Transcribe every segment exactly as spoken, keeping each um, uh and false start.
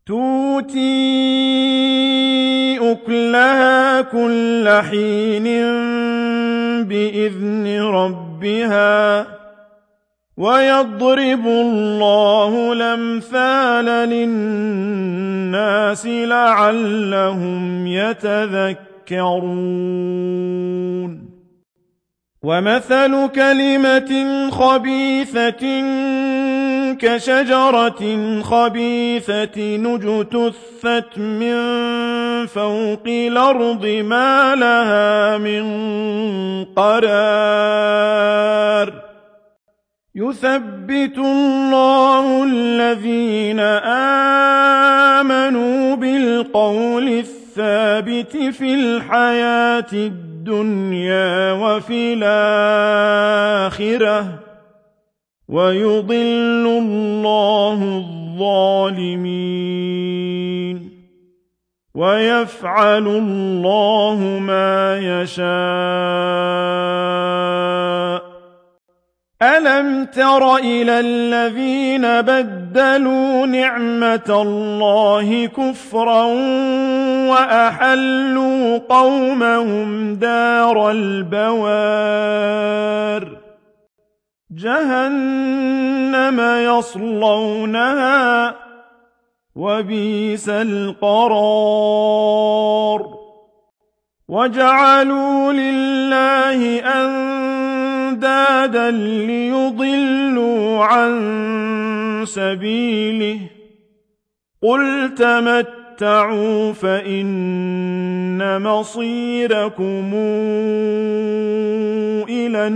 تُؤْتِي أُكُلَهَا كُلَّ حِينٍ بِإِذْنِ رَبِّهَا ۗ وَيَضْرِبُ اللَّهُ الْأَمْثَالَ لِلنَّاسِ لَعَلَّهُمْ يَتَذَكَّرُونَ وَمَثَلُ كَلِمَةٍ خَبِيثَةٍ كَشَجَرَةٍ خَبِيثَةٍ اجْتُثَّتْ مِن فَوْقِ الْأَرْضِ مَا لَهَا مِن قَرَارٍ يُثَبِّتُ اللَّهُ الَّذِينَ آمَنُوا بِالْقَوْلِ الثَّابِتِ فِي الْحَيَاةِ الدُّنْيَا وَفِي الْآخِرَةِ ۖ وَيُضِلُّ اللَّهُ الظَّالِمِينَ وَيَفْعَلُ اللَّهُ مَا يَشَاءُ. أَلَمْ تَرَ إِلَى الَّذِينَ بَدَّلُوا نِعْمَةَ اللَّهِ كُفْرًا وَأَحَلُّوا قَوْمَهُمْ دَارَ الْبَوَارِ جَهَنَّمَ يَصْلَوْنَهَا ۖ وَبِئْسَ الْقَرَارُ وَجَعَلُوا لِلَّهِ أَندَادًا لِّيُضِلُّوا عَن سَبِيلِهِ ۗ قُلْ تَمَتَّعُوا فَإِنَّ مَصِيرَكُمْ إِلَى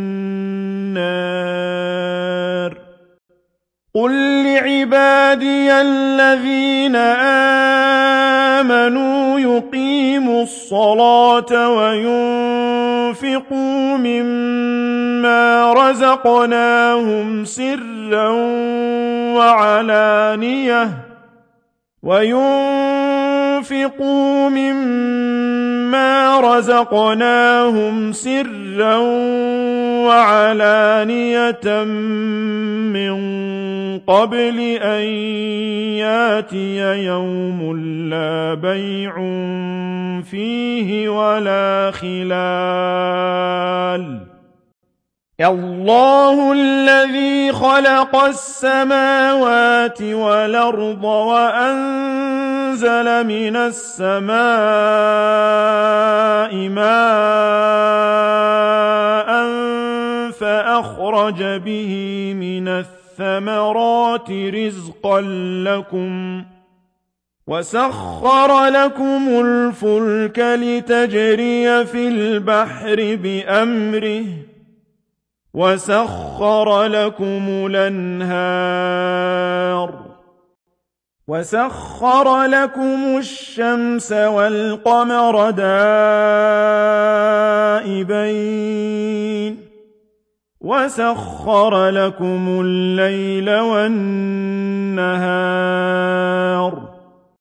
النَّارِ قُل لِّعِبَادِيَ الَّذِينَ آمَنُوا يُقِيمُوا الصَّلَاةَ وَيُنفِقُوا مِمَّا رَزَقْنَاهُمْ سِرًّا وَعَلَانِيَةً وَيُنفِقُوا مِمَّا رَزَقْنَاهُمْ سِرًّا وَعَلَانِيَةً مِّن قَبْلِ أَن يَأْتِيَ يَوْمٌ لَّا بَيْعٌ فِيهِ وَلَا خِلَالٌ. اللَّهُ الَّذِي خَلَقَ السَّمَاوَاتِ وَالْأَرْضَ وَأَنزَلَ مِنَ السَّمَاءِ مَاءً فَأَخْرَجَ بِهِ مِنَ الثَّمَرَاتِ رِزْقًا لَّكُمْ ۖ وَسَخَّرَ لَكُمُ الْفُلْكَ لِتَجْرِيَ فِي الْبَحْرِ بِأَمْرِهِ ۖ وَسَخَّرَ لَكُمُ الْأَنْهَارَ وَسَخَّرَ لَكُمُ الشَّمْسَ وَالْقَمَرَ دَائِبَيْنِ وَسَخَّرَ لَكُمُ اللَّيْلَ وَالنَّهَارَ